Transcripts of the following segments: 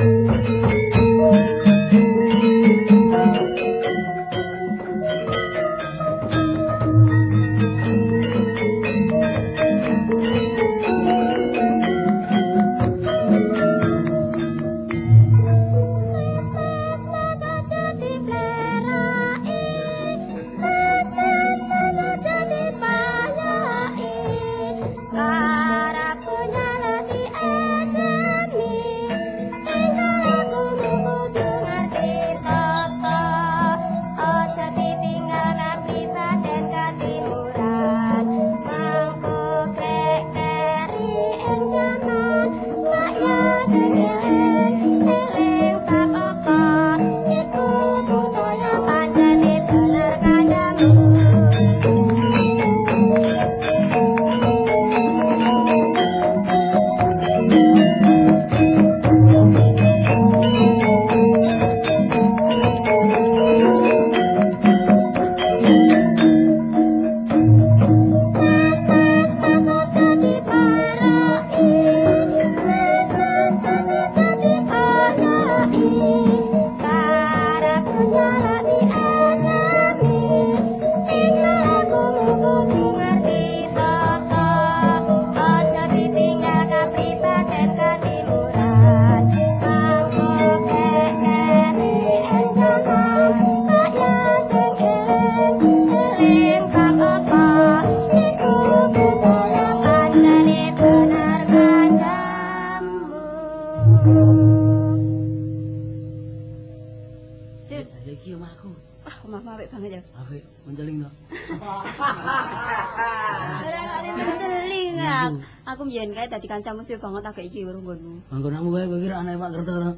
Aku mbiyen kae dadi kancamu suwe banget agak iki karo nggonmu. Manggonanmu wae kowe kira anake Pak Kerto to.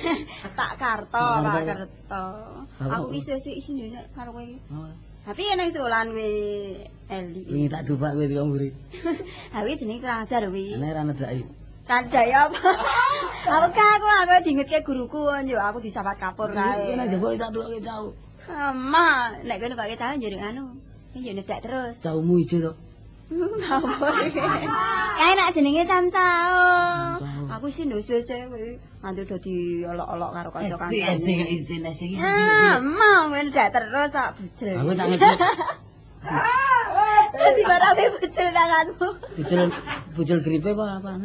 Pak Karto, Pak Kerto. Aku isih isin nek karo kowe. Tapi nek solan kowe Eli. Wingi tak dupak kowe kok mburi. Ha kuwi jenenge kurang ajar kuwi. Nek ra nedaki. Kandha ya apa? Aku diingetke guruku yo aku disapat kapur kae. Nek njebok tak tuloke cau. Ma, nek kowe kok cau njero anu. Yo nedak terus. Caumu ijo to. Kae nak jenenge Camcao. Aku sih nduk suwe-suwe kuwi nganti dadi olok-olok karo kanca-kanca. Isin. Mau ndak terus sak bujel. Aku tak ngejek. Dadi barape bujel tanganmu. Bujel gripe apa apane?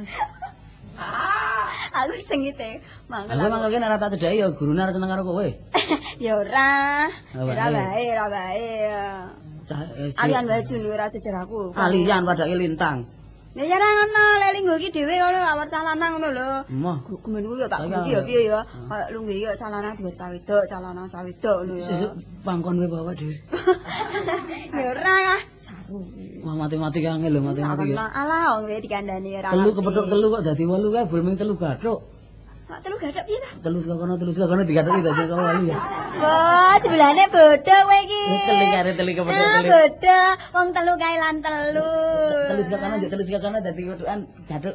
Aku sengite. Aku mangke nek ora tak cedhaki ya gurune arep seneng karo kowe. Ya ora. Ora bae. Alian wae julu ora jejer aku. Alian padake lintang. Lah ya ora ngono, lek linggo iki dhewe ngono awak calana ngono lho. Gumenku ya tak gundi ya piye ya. Kayak lungguh iki calana diwet cawedok, calana cawedok ngono ya. Sesuk pangkon kowe bawa dhewe. Ya ora. Saru. Wah matematika angel lho matematika. Alah wong kowe dikandani ora. Telu kepethuk telu kok dadi 8 kae bulming telu gathuk. Kok telu gathuk piye ta? Telu kono digathuki dadi kok 8 ya. Wah, sebelane bodho kowe iki. Telu kepethuk telu. Bodho, wong telu kae lan telu. Telu saka kanan dadi wetukan gathuk.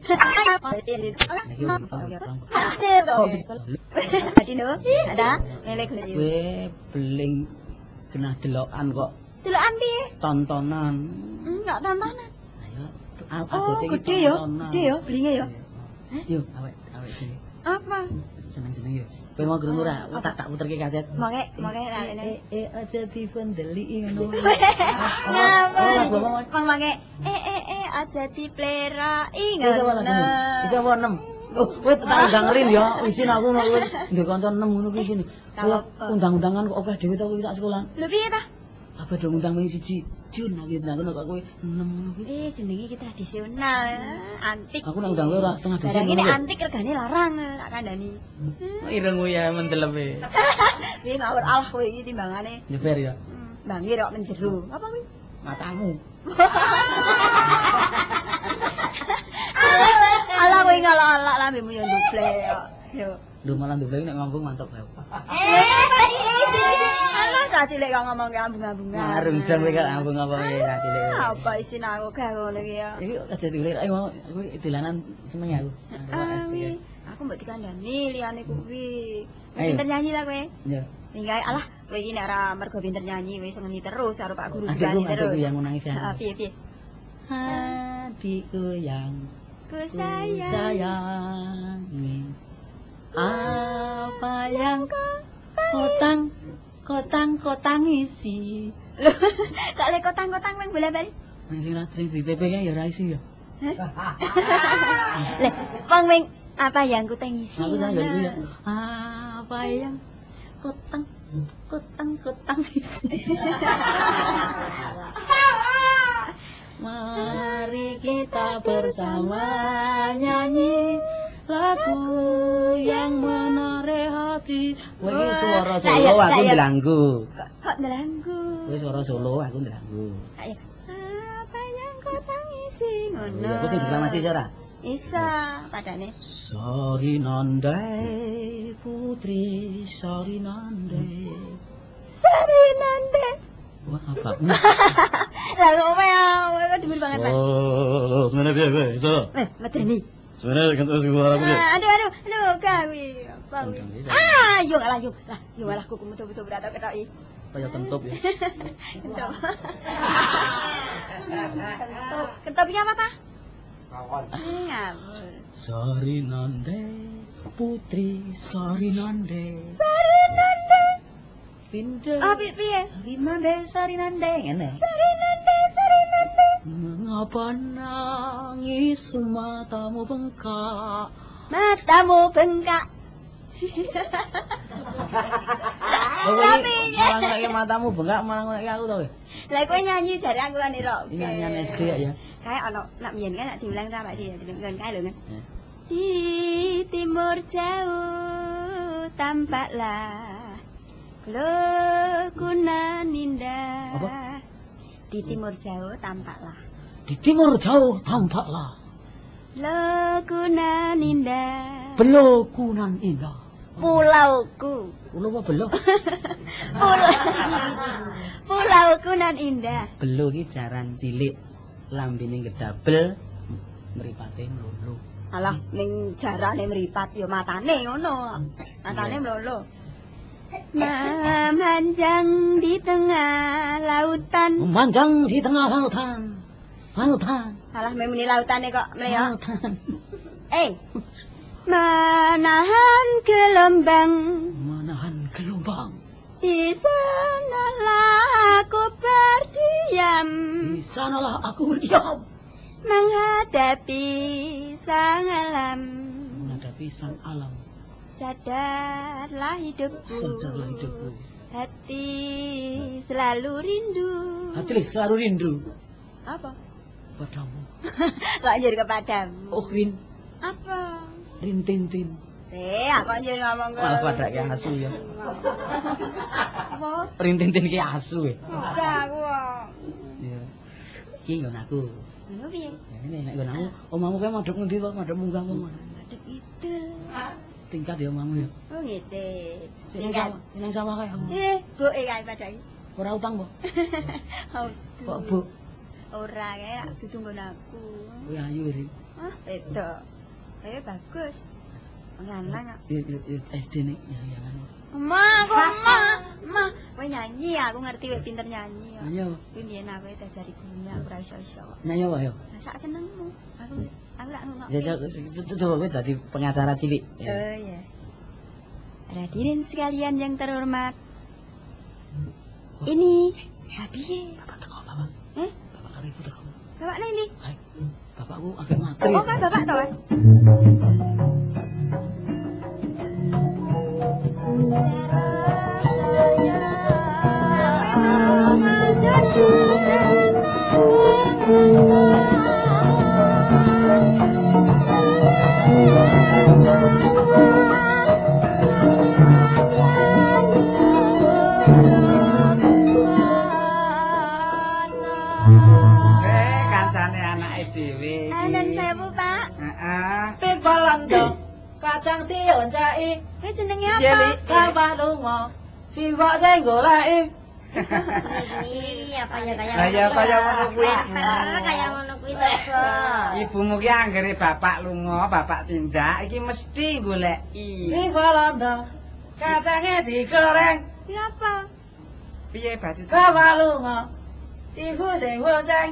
Dadi no, ada elek lho. Kowe beling genah delokan kok. Delokan piye? Tontonan. Enggak tontonan. Ayo, gede ya, belinge ya. Yo, awake dhewe. Apa? Seneng-seneng yo. Kowe mau krungu ra? Tak puterke kaset. Mongke rene. Aja dipendeliki ngono. Ngapa? Mongke aja diplerai ngono. Iso apa 6? Oh, kowe tak undang-rin ya. Isin aku kowe ndek kanca 6 ngono kuwi isin. Kalau undang-undangan kok akeh dhewe to kowe sak sekolah. Lho piye ta? Apa dong undang wing 1 Jun aku ndang kok kowe 6 ngono kuwi. Jenenge iki tradisional, antik. Aku nak undang kowe ora setengah dosen. Barang ini antik regane larang tak kandhani. Irungmu ya mendelepe. Piye ngawur Allah kowe iki timbangane. Nyever ya. Bangi kok menjero. Apa kuwi? Matamu. Ala kowe ngalak-alak lambemu yo nduble yo. Lho malah nduble nek ngambung mantap bae. Ala tak cilik kok ngomong ke ambung-ambungan. Marung dong kowe kok ambung-ambung ya cilik. Apa isin aku gak ngono iki ya. Iki aja diulir ae mau kowe dolanan seneng ya aku. Aku mbok dikandani liyane kuwi. Pinter nyanyi ta kowe? Iya. Tinggal alah kowe iki nek ora mergo pinter nyanyi wis ngeni terus karo Pak Guru nyanyi terus. Adikku yang nangis ya. Piye? Adikku yang ku sayang. Apa yang kotang isi. Kok le kotang-kotang nang bola-bali? Sing di TP kan ya ora isi ya. Le, wong wing apa yang ku tengisi? Aku tak ngerti ya. Apa yang kotang isi. Mari kita bersama nyanyi lagu yang menarik hati. Kowe iki suara Solo aku ndelanggu. Kok ndelanggu? Kowe suara Solo aku ndelanggu. Ayo. Apa yang kau tangisi ngono. Aku sing deklamasi ora? Isa padane. Sari nande putri sari nande. Sari nande. Wah, apa? Lah kok kok demen banget, Pak. Oh, sebenarnya piye kowe? Iso. Medeni. Sebenarnya kan suara aku piye? Aduh, gawe. Apa? Yo lah, yo lah kuku betul-betul berat ketoki. Kayak kentup ya. Kentup. Kentupnya apa ta? Kawan. Ngawur. Sari nande putri sari nande. Sari nande. Pinde. Ah, piye? Sari nande ngene. Sari nande. Mengapa nangis matamu bengkak? Matamu bengkak. Tapi malah ngene matamu bengkak malah ngene aku to. Lah kowe nyanyi jare aku kan ira. Nyanyian SD ya. Kae ana nak biyen kan nak diulang ta Pak Di, dengen kae lho kan. Di timur jauh tampaklah Lekunan indah. Apa? Di timur jauh tampaklah Di timur jauh tampaklah Lekunan indah. Belokunan indah. Pulauku. Pulau apa belo? Pulauku nan indah. Belo iki jaran cilik, lambene gedabel, mripate mlolo. Alah ning jarane mripat ya matane ngono. Matane mlolo. Memanjang di tengah lautan. Memanjang di tengah lautan. Lautan. Alah memuni lautane kok mleo. Lautan. Menahan gelombang. Menahan gelombang. Di sanalah aku berdiam. Di sanalah aku berdiam. Menghadapi sang alam. Menghadapi sang alam. Sadarlah hidupku. Sadarlah hidupku. Hati selalu rindu. Hati selalu rindu. Apa? Padamu. Kok jadi kepadamu? Oh, Rin. Apa? Rintintin. Aku jadi ngomong ke. Malah pada kayak asu ya. Apa? Rintintin kayak asu ya. Enggak aku. Iya. Iki nggon aku. Ngono piye? Ya ini nek nggon aku, omamu kae madhep ngendi to? Madhep munggah apa? Madhep idul. Tingkat ya omamu ya. Oh ngece. Tingkat. Nang sawah kae kamu. Boke kae padake. Ora utang, Po? Oh. Kok, Bu? Ora kae ditunggu aku. Kuwi ayu, Rin. Ah, wedok. Bagus. Lanang kok. SD nek ya kan. Ma, kowe nyanyi, aku ngerti kowe pinter nyanyi. Ayo. Kuwi biyen aku diajari gurunya, aku ora iso-iso. Nyanyi wae yo. Sak senengmu. Aku lak ngomong. Ya coba kowe dadi pengacara cilik. Oh iya. Hadirin sekalian yang terhormat. Ini piye? Bapak teko, Bapak. Bapak kali teko. Bapak ini. Bapakku agak materi. Oh, kan bapak to. Kancane anake dhewe iki. Anan sewu, Pak. Heeh. Pipalando kacang dioncaki. Kuwi jenenge apa? Cilik. Kapal lunga. Siwak sing goleki. Ini apa ya kayak Lah ya kaya ngono kuwi. kayak ngono kuwi to. Ibumu ki anggere bapak lunga, bapak tindak iki mesti goleki. Pipalando kacange digoreng. Kuwi apa? Piye berarti? Kapal lunga. Ibu sing bonceng.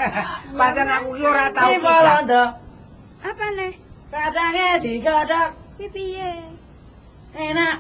Pancen aku ki ora tau. Pipalando Apa nih? kacange digodhog. Kuwi piye? Enak.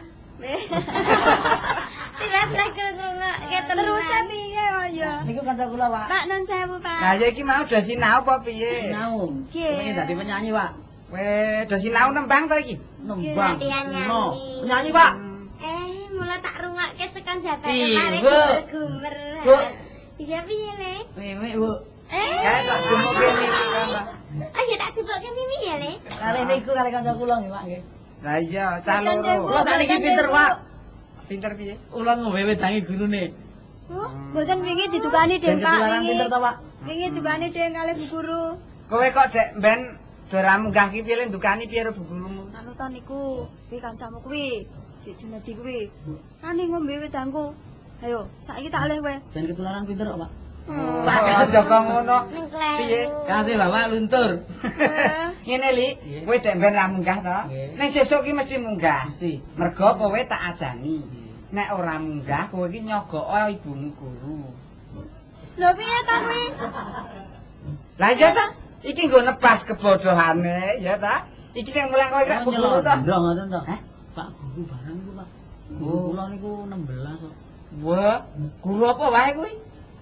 Tidak krungu-krungu Terus piye ya? Niku kanca kula, Pak. Pak nun sewu, Pak. Lah ya iki mau do sinau apa piye? Sinau. Pengen dadi penyanyi, Pak. Weh, do sinau nembang to iki? Nembang. latihan nyanyi. No. Penyanyi, Pak. Mula tak rungokke sekon jabat Ih, kemarin Bu. gumer. Bu. Iya piye, Le? Mimi, Bu. Kae tak demoke niki kan. Ayo tak cobokke Mimi ya, Le. Kali niku kali kanca kula nggih, Pak nggih. Lah iya, cah loro. Kula sakniki pinter, Pak. Pinter piye? Ulang ngwewe tangi gurune. Oh, mboten wingi didukani Ben Den Pak ketularan wingi. pinter to, Pak. Wingi didukani Den kalih Bu Guru. Kowe kok dek ben dora munggah ki piye ndukani piye Bu gurumu? Anu to niku, kuwi kancamu kuwi. Dik Junedi kuwi. Kane ngombe wedangku. Ayo, saiki tak oleh kowe. Ben ketularan pinter kok, Pak. Pak aja kok ngono. Ning kleru. Piye? Kasih Bapak luntur. Ngene Li, kowe dek ben ra munggah to. Nggih. Ning sesuk ki mesti munggah. Mesti. Mergo kowe tak ajani. Nek ora munggah kowe iki nyogok ibumu guru. Lho piye to kuwi? Lah iya ta? Iki nggo nebas kebodohane, ya ta? Iki sing mulai kowe gak guru to. Ndong ngoten to. Hah? Pak guru barang niku, Pak. Guru kula niku 16 kok. Wah, guru apa wae kuwi?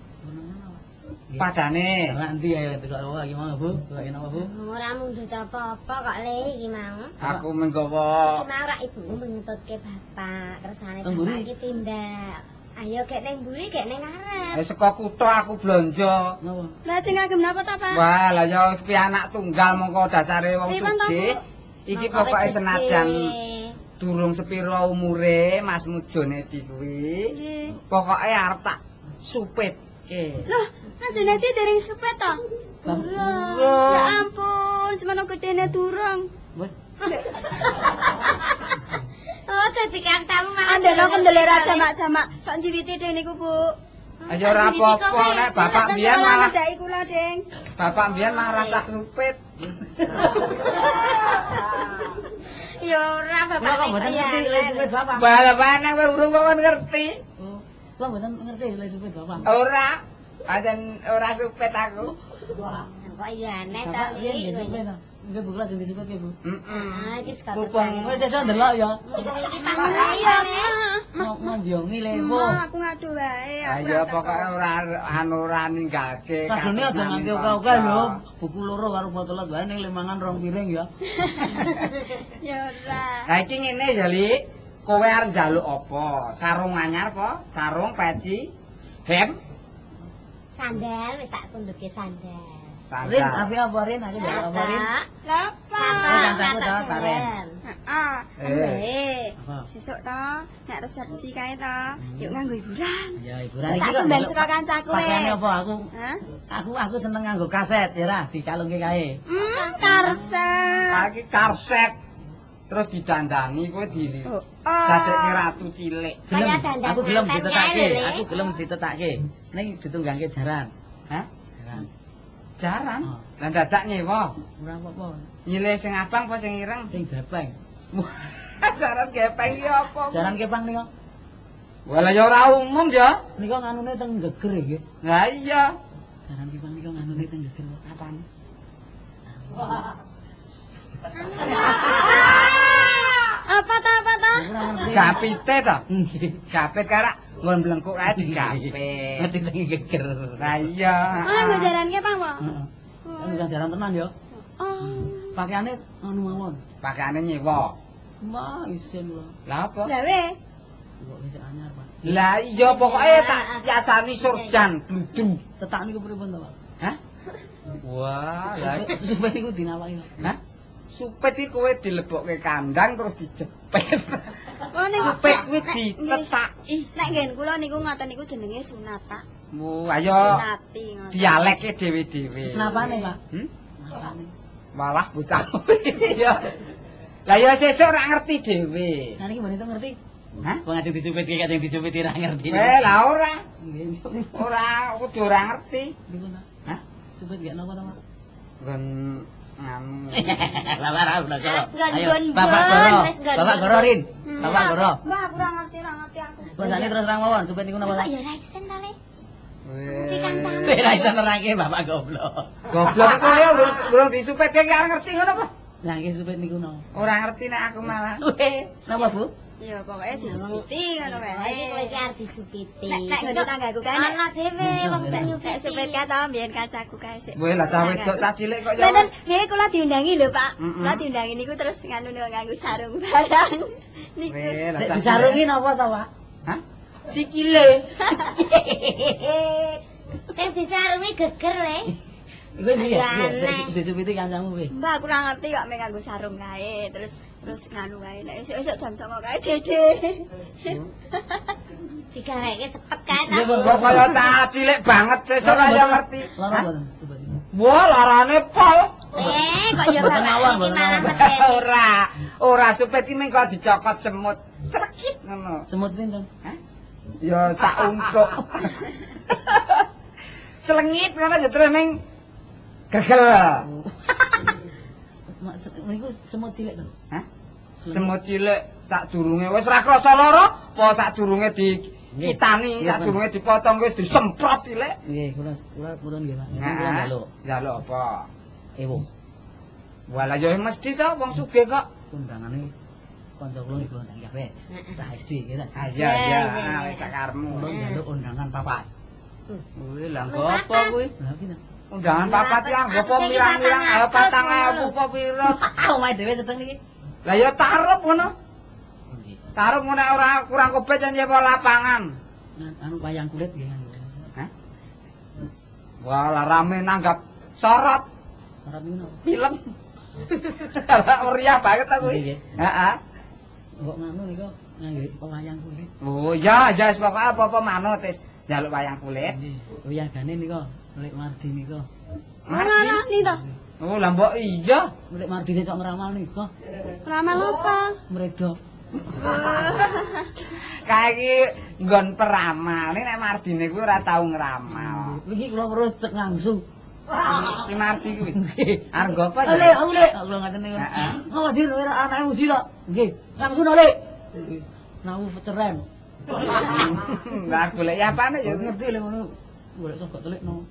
Padane. Nanti ayo tekok apa gimana, Bu? Kok enak apa, Bu? Ora mundhut apa-apa kok, Le, iki mau. Aku menggawa Iki mau rak ibumu menuntutke bapak, kersane Mburi? bapak iki tindak. Ayo gek ning mburi, gek ning ngarep. saka kutha aku blonjo. Napa? Lah sing ngagem napa to, Pak? Wah, lah ya piye anak tunggal mongko dasare wong Pripun to, sugih. Bu? Iki Mongko pokoke wis senajan gede. durung sepira umure Mas Mujone di kuwi. Nggih. Pokoke arep tak supitke. Loh, Mas Junedi dereng supet to? Wah. Ya ampun, semono gedene durung. Wes. Oh, dadi kancamu malah. Andeno kendelera jamak-jamak sak njiwiti Den niku, Bu. Aja ora apa-apa nek bapak mbiyen malah ngedaki kula, Ding. bapak mbiyen malah rasa supit. Ya ora bapak. Kok mboten ngerti lek supit Bapak? Bal-balan kowe urung kok ngerti. Oh, kok mboten ngerti lek supit Bapak? Ora. Pancen ora supit aku. Kok iya aneh to, Bapak Le. riyen nggih supit to. Nggih Bu, sing disupit ya, Bu. Heeh. Ah, iki sekar. Kupang. Wis sesuk ndelok ya. Iki Iya, panggilan. Ma. Ngombiongi le, Bu. Ma, aku ngadu wae. aku Ayo ora pokoke ora ora ninggalke. Kadone aja nganti oke-oke lho. Buku loro karo botolat wae ning lemangan rong piring ya. Ya ora. Lah iki ngene ya, Li. Kowe arep njaluk apa? Sarung anyar apa? Sarung peci? Hem? Sandal wis tak tunduke sandal. Rin, api apa Rin? Aku njaluk apa Rin? Lapa? kancaku to, Taren. Heeh. Eh. Apa? Sesuk to, nek resepsi kae to, yuk nganggo hiburan. Ya hiburan Tak iki kok. sembah njaluk saka kancaku e. Pakaiane apa aku? Hah? Aku seneng nganggo kaset ya ra, dikalungke kae. Karset. Iki karset. Terus didandani kowe diri. Oh. Dadekke ratu cilik. Kaya Gelem, dandan aku gelem pengantin ditetake, kae lho, Le. aku gelem ditetake. Ning ditunggangke jaran. Hah? Jaran. Jaran. Oh. Lah dadak nyewa. Ora apa-apa. Nyilih sing abang apa sing ireng? Sing gepeng. Jaran gepeng iki apa? Jaran kepang nika. Walah ya ora umum ya. Nika nganune teng geger nggih. Lah iya. Jaran kepang nika nganune teng geger. Apane? Apa to, apa to? Ora ngerti. Gapite to? Nggih. Gapit kara nggon blengkuk kae digapit. Ngerti teng geger. Lah iya. Ah, nggo jaran ki apa, Pak? Heeh. Bukan jaran tenan ya. Oh. Pakaiane anu mawon. Pakaiane nyewa. Wah, isin lho. Lah apa? Lah we. Kok wis anyar, Pak. Lah iya pokoke tak yasani surjan bludru. Tetak niku pripun to, Pak? Hah? Wah, lah Supaya niku dinawaki. hah? Supet iki kowe dilebokke kandang terus dijepit. Oh niku Supet kuwi ditetaki. Nek ngen kula niku ngoten niku jenenge sunat, Pak. Ayo Sunati ngoten. dialeke dhewe-dhewe. Napane, Pak? Hmm? Malah bocah. Iya. Lah ya sesuk ora ngerti dhewe. Nah niki mbane to ngerti? Hah? Wong ajeng disupit iki ajeng disupit ora ngerti. Lah ora. Nggih. Ora kudu ora ngerti. Pripun to? Hah? Supit gak napa to, Pak? Nggon nganu. Bapak ra udah kok. Nggon-nggon, Bapak Goro. wis nggon-nggon. Bapak Goro Rin. Bapak Goro. Wah, aku ora ngerti aku. Bahasane terus terang mawon, supit niku napa? Kok ya ra isen to, Le? Weh. Ora iso nerangke Bapak goblok. Goblok kowe urung disupetke gak ngerti ngono apa? Nangis supit niku no. Ora ngerti nek aku malah. Napa, Bu? Ya pokoke disupiti ngono Oh, iki kowe wae. iki arep disupiti. Nek nggo tanggaku kae nek Ana dhewe wong sing nek nyupiti. supir kae ta mbiyen kacaku kae sik. Kowe lah ta wedok ta cilik kok ya. Mboten, nggih kula diundangi lho, Pak. Mm-mm. Kula diundangi niku terus nganu nganggo sarung barang. Niku. Kowe lah ta. Disarungi napa ta, Pak? Hah? Sikile. Sing disarungi geger le. Iku piye? Aneh. Disupiti kancamu piye? Mbak aku ora ngerti kok mek nganggo sarung kae terus nganu kae nek esuk-esuk jam 09.00 kae Dede. Digaweke sepet kae ta. Nggih, Bu. Kok kaya cah cilik banget sesuk ora ngerti. Lara mboten supit. Wah, larane pol. Kok ya Mboten awang, bapakne mboten malah awang. medeni. Ora supet iki mengko dicokot semut. Crekit ngono. Semut pinten? Hah? Ya sak untuk. Selengit ngono ya terus ning gegel. Niku semut cilik to. Hah? Semut cilik sadurunge wis ora krasa lara, apa sadurunge dikitani, sadurunge dipotong wis disemprot cilik. Nggih, kula purun nggih, Pak. Kula Heeh. njaluk Njaluk apa? ewo. Walah ya mesti to wong sugih kok. Undangane kanca kula iku ndang kabeh. Sak SD nggih ta. Ah iya iya, wis sakarmu. Kula njaluk undangan papat. Kuwi lah nggo apa kuwi? Lah pinten? Undangan papat ya nggo apa mirang-mirang 4.000 apa pira? Omahe dhewe sedeng niki. Lah ya tarup ngono. Nggih. Tarup ngono ora kurang kobet jan nyewa lapangan. Anu wayang kulit nggih. Hah? Wah, lah rame nanggap sorot Sarap niku napa? film. Lah meriah banget ta kuwi. Nggih. Heeh. Kok ngono niku ngangge wayang kulit. Oh iya, ya wis pokoke apa-apa manut wis njaluk wayang kulit. Nggih. Wayangane niku Lek Mardi niku. Mana ni to? Oh, lah mbok iya. Lek Mardi cocok ngeramal niku. Ramal apa? Mredok. Kae iki nggon peramal. Nek Mardine kuwi ora tau ngramal. Iki kula terus cek ngangsu. Si Mardi kuwi. Arep nggo apa Ale, ya? ale. Kula ngaten niku. Heeh. Oh, jin ora anake uji to. Nggih. Ngangsu no, Lek. Nawu cerem. Lah golek ya apane ya. Ngerti lek ngono. Golek sok telikno.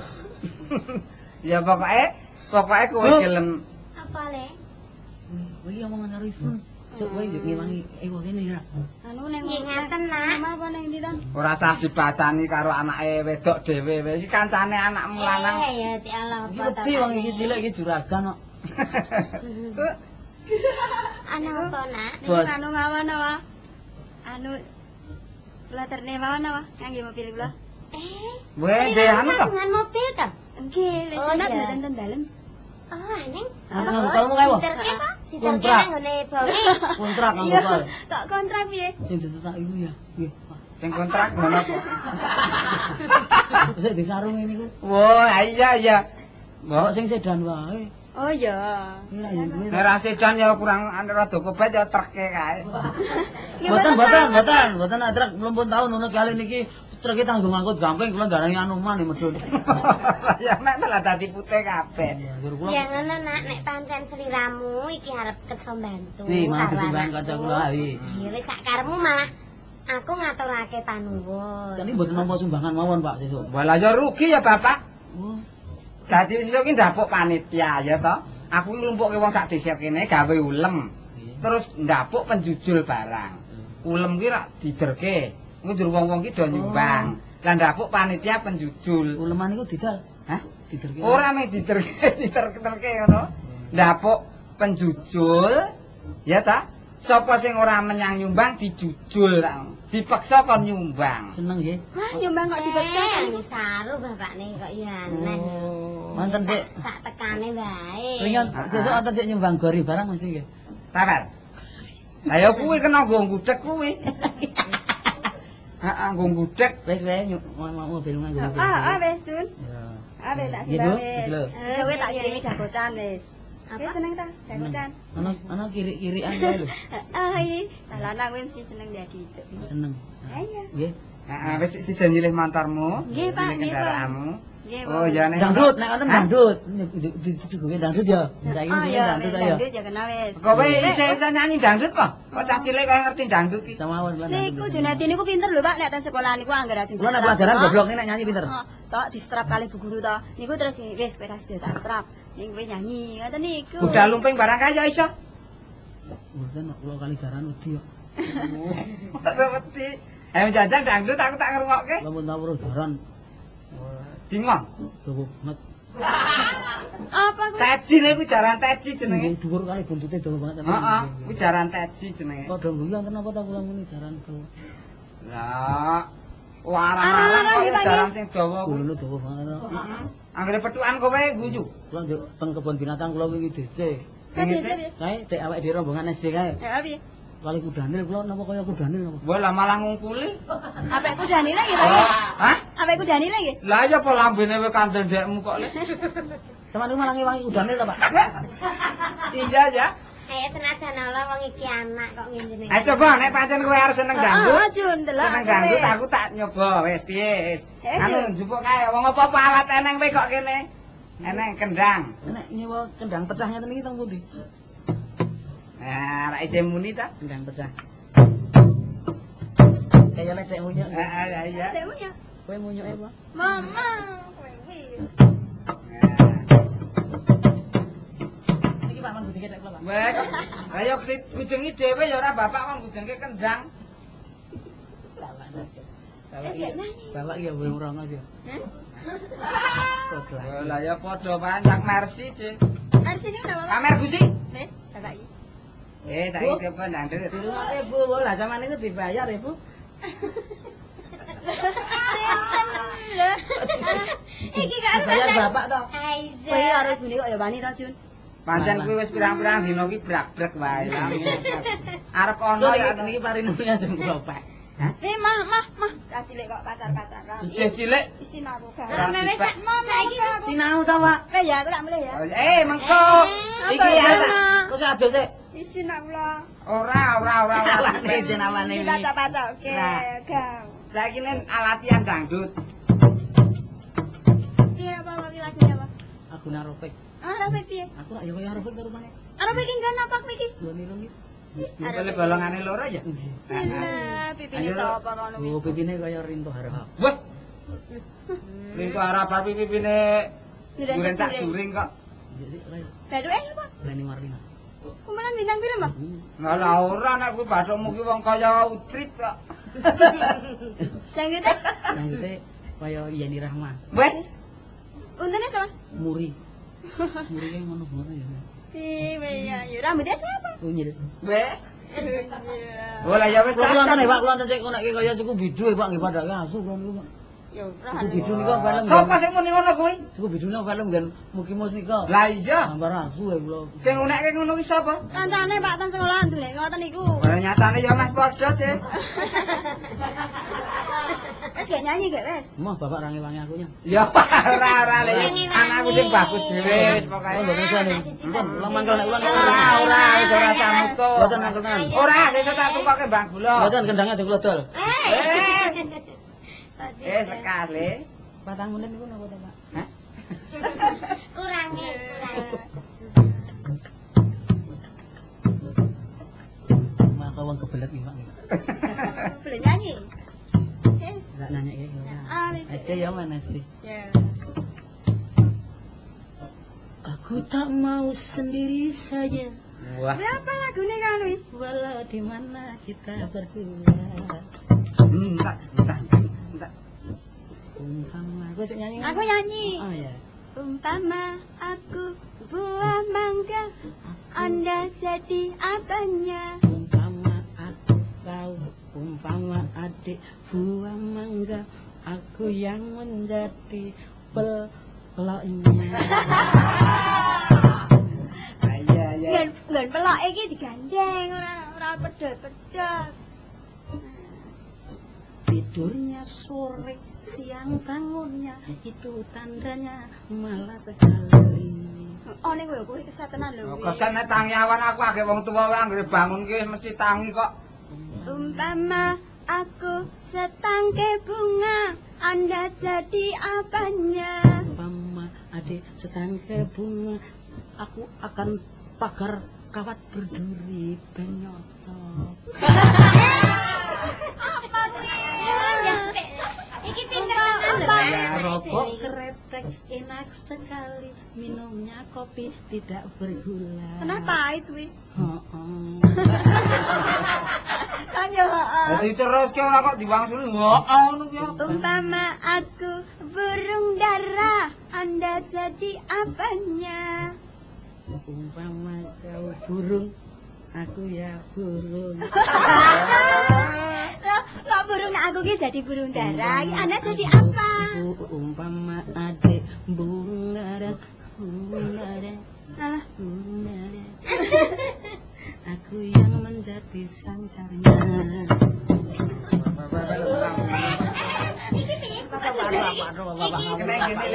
Ya pokoke kowe gelem Apa le? Iki omongan karo ibu. Sok wae ngewangi ewo kene ya. Anu ning Nggih ngaten, Nak. Nama apa ning ndi to? ora sah dibasani karo anake wedok dhewe. Iki kancane anakmu lanang. Ya Cik Allah. Iki wedi wong iki cilik iki juragan kok. Ana apa, Nak? Bos. Anu mawon apa? Anu leterne mawon apa? Kangge mobil kula. Weh, ndek anu to. Dengan mobil to? Nggih, lek Oh, sunat iya. mboten ten dalem. Oh, ning. Anu kamu kae apa? Pinter apa? Kontrak. Nggone bawi. Kontrak kanggo Iya, kal. kok kontrak piye? Sing ditetak iku ya. Nggih. Sing kontrak ngono apa? Wis disarung niku. Wah, iya iya. Kok sing sedan wae. Oh iya. Iya, iya. Nek ra sedan ya kurang rada kobet ya treke kae. Mboten truk 80 tahun ngono kali niki truk tanggung angkut gamping kula darani anuman medun. Ya nek malah dadi putih kabeh. Jur kula. Ya ngono, Nak, nek pancen sliramu iki arep kersa bantu. Nih, malah karo disumbang anakku. kanca kula iki. Ya wis sak karepmu malah aku ngaturake panuwun. Jane mboten nampa sumbangan mawon, Pak, sesuk. Walah ya rugi ya Bapak. Oh. Dadi sesuk iki ndapuk panitia ya toh. Aku nglumpukke wong sak desa kene gawe ulem. Terus ndapuk penjujul barang. Ulem ki rak diderke. Ngundur wong-wong ki do nyumbang. Lah ndapuk panitia penjujul. Uleman niku didal. Hah? Diderke. Ora mek diterke ngono. Ndapuk penjujul ya ta? Sapa sing ora menyang nyumbang dijujul lah. Dipaksa kon nyumbang. Seneng nggih. Wah, nyumbang kok dipaksa kan? Ini saru bapakne kok ya aneh. Wonten sik. Sak tekane wae. Wingi sesuk wonten sik nyumbang gori barang mesti nggih. Tawar. Lah ya kuwi kena nggo gudeg kuwi. Heeh, nggo gudeg. Wis mau mobil nganggo. Wes Sun. Ya. Wes tak Nggih, Bu. sembah Iki lho. wis. Kowe tak kirimi dagocan wis. Wis seneng ta dagocan? Ana kiri-kirian wae lho. Iya, salana kowe mesti seneng dadi itu. Seneng. Ayo. Nggih. Heeh, wis sida nyilih motormu. Nggih, Pak, nyilih nggih, Pak. kendaraanmu. Nggih, Oh, ya nek Dangdut, nek ngoten dangdut. Dijujuke dangdut ya. Saiki Oh sing iya, dangdut ayo. dangdut ya kena wis. kowe iso nyanyi dangdut kok. Kok cah cilik kaya ngerti dangdut iki. Samawon lan. Niku Junadi niku pinter lho, Pak, nek ten sekolah niku anggar ajeng. Kula nek pelajaran goblok nek nyanyi pinter. Tok di strap kali bu guru to. Niku terus wis kowe tas tak strap. ning kowe nyanyi ngoten niku. Budal lumping barang kaya iso. Mboten kula kali jaran wedi kok. Wedi. Ayo jajal dangdut aku tak ngrungokke. Lamun tak weruh jaran Dingon. dawa banget. Apa kuwi? Teji niku jaran teji jenenge. Dhuwur kali buntute dawa banget. Heeh, kuwi jaran teji jenenge. Padha guyon kenapa ta kula muni jaran dawa. Lah, warang-warang kok jaran sing dawa kuwi. Kulune dawa banget. Anggere petukan kowe guyu. Kula ndek teng kebon binatang kula wingi dece. Kae tek awake dhewe rombongan SD kae. Ya piye? Kali kudanil kula napa kaya kudanil napa? Wah, lah malah ngungkuli. Apa iku Danile nggih ta? Hah? Apa iku Danile nggih? Lah ya apa lambene kowe kandel ndekmu kok le. Sampeyan niku malah ngewangi kudanil ta, Pak? Iya ya. Ayo senajan ala wong iki anak kok ngene. Ayo coba nek pancen kowe arep seneng dangdut. Ah, Jun, delok. Seneng dangdut aku tak nyoba wis piye wis. Anu njupuk kae wong apa-apa alat eneng kowe kok kene. Eneng kendang. Nek nyewa kendang pecah ngeten iki teng pundi? Nah, ra isih muni ta? Kendang pecah. Kaya ledek munyuk. Heeh, iya. Demu ya. Kowe munyuke apa? Mama, kowe kuwi. Iki Pak man bujenge tek kula, Pak. Weh, lah yo gujengi dhewe ya ora bapak kon gujengke kendang. Wis ya nyanyi. Bapak ya wong ora ngono ya. Hah? Padha. Lah ya padha banyak mercy, Cik. Ari sini udah Bapak. Kamer gusi. Nih, Bapak iki. Saiki coba dangdut. Ibu, lah sampean itu dibayar, Ibu. Iki gak Dibayar bapak to. Aiza. Kowe karo ibune kok ya wani ta, Jun? Pancen kuwi wis pirang-pirang dina iki brak-brak wae. Arep ono So ya iki parinunge ajeng kula, Pak. Mah. Cah cilik kok pacar-pacaran. Isih cilik. Isin aku gak. Ora Wis dipek. saiki Sinau ta, Pak? Ya aku tak mulai ya. Mengko. Iki ya. Kok ado sik? Isin aku lah. Ora. Awane isin awane Kita iki. baca oke, Nah. gam. Saiki nen latihan dangdut. Piye apa lagunya apa? Aku narofek. Ah, Rafik piye? Aku rak ya kaya narofek to rupane. Arep iki nggon apa kowe iki? Dua niru iki. Boleh bolongane loro ya. Lah, pipine sapa kono Oh, pipine kaya Rinto Harahap. Wah. Rinto harap pipine Duren duren sak duren. during kok. Jadi ora Baduke apa? Reni Marlina. Kumenan bintang film, Mbak? Lah ora nek kuwi bathukmu ki wong kaya Utrip kok. Sanggite. Lanjute kaya Yeni Rahma. Weh, Untune sama? Muri. Muri kayak ngono banget ya. Piye ya, ya rambutnya siapa? Unyil. weh. Oh lah ya wis Kula cocok. nonton ya, Pak, kula nonton cek konek kaya suku bidu ya, Pak, nggih padake asu kula niku, Pak. Ya ora. Suku bidu niku film. Sopo sing muni ngono kuwi? Suku bidu niku film kan Mukimus nika. Lah iya. Gambar asu ya kula. Sing unekke ngono ki sapa? Kancane Pak ten sekolah ndulek ngoten niku. Lah nyatane ya meh padha, Cik. Wis gak nyanyi gak wis. Mah bapak rangi wangi aku nya. Ya ora le. Anakku sing bagus dhewe wis pokoke. Oh, mboten usah nih. Pun kula mangkel nek kula Ora wis ora samuto. Mboten mangkel tenan. Ora, sesuk tak tukoke Bang Gula. Mboten kendangnya aja kula dol. Sekali. 4 menit niku napa to, Pak? Hah? kurangi. Maka wong kebelet iki, Pak. Boleh nyanyi. Wis. Enggak nanya ya. Ah, wis. SD ya mana SD? Ya. Aku tak mau sendiri saja. Wah. Kuwi apa lagune kan kuwi? Walau di mana kita berdua. Entar. Umpama aku sing nyanyi. Aku nyanyi. Oh ya. Umpama aku buah mangga, Anda jadi apanya? Umpama aku kau, umpama adik buah mangga, aku yang menjadi peloknya. Iya. Nggon pelok iki digandeng ora pedhot-pedhot. Tidurnya sore, siang bangunnya, itu tandanya malah sekali. Oh ning kowe kuwi kesetenan lho. kuwi. Kesane tangi awan aku akeh wong tuwa wae anggere bangun ki mesti tangi kok. Umpama aku setangkai bunga, Anda jadi apanya? Umpama adik setangkai bunga, aku akan pagar kawat berduri penyocok. Apa kuwi? Iki pinter tenan lho, Mas. Rokok kretek enak sekali, minumnya kopi tidak bergula. Kenapa itu? Heeh. Ayo, Dadi terus ki ora kok diwangsuli. Ngono ki. umpama aku burung dara, Anda jadi apanya? Umpama kau burung, aku ya burung. Kok burung aku ki jadi burung dara, ki Anda jadi apa? Umpama adik burung dara, Ah, aku yang menjadi sangkarnya. Kene gene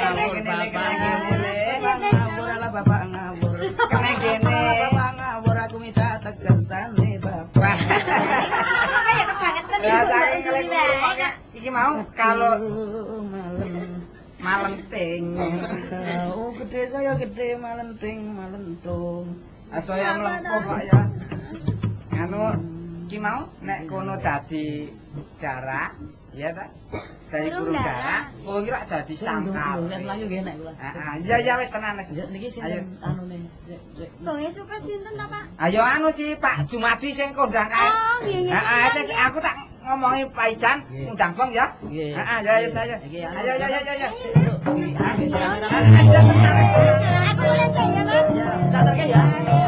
le. Bapak ngawur. Kene gene. Bapak ngawur aku minta tegesane Bapak. Kayak kebangetan Ya iki. saking kele iki mau kalau Malam. malenting. Oh gede saya gede malenting malentung. Saya mlempuk kok ya. Anu iki mau nek kono dadi dara, ya ta? Dadi burung dara, kowe ki rak dadi sangkar. Nek mlayu nggih nek kula. Heeh, iya wis tenan wis. Niki Ayo. sinten anune? bonge supet sinten ta, Pak? Ayo anu si Pak Jumadi sing kondang kae. Oh, nggih nggih. Heeh, aku tak ngomongi Pak Ijan undang bong ya. Nggih. Heeh, ya ya saya. Ayo ya ya ya. Aku mulai saya, Mas. Tak terke ya.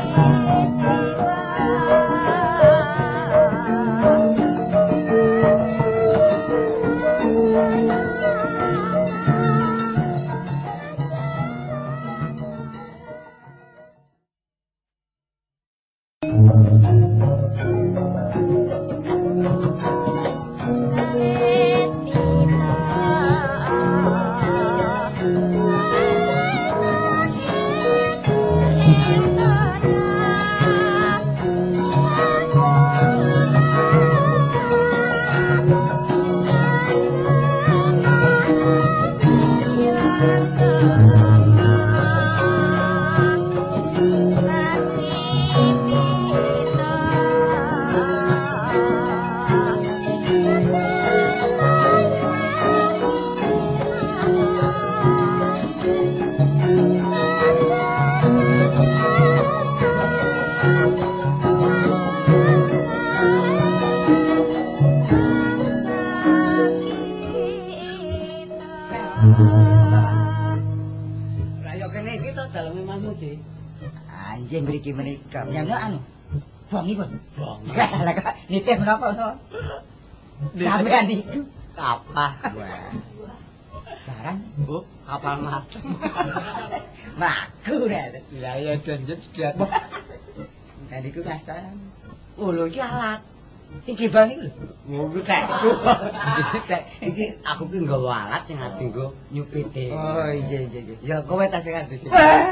Rayo kene iki to daleme Mahmud iki. Anjing mriki menika. Nyana anu. Bongi, Bos. Bongi. Lah kok nitih menapa to? Sampean iki kapah. Saran, Bu, kapal mati. maku nek. Ya ya dan jedat. Nah niku kastaran. Oh lho iki alat. Sing gibang iku lho. Oh, gak. Iki aku ki nggawa alat sing ati nggo nyupite. Oh, iya iya iya. Ya kowe ta sing ati.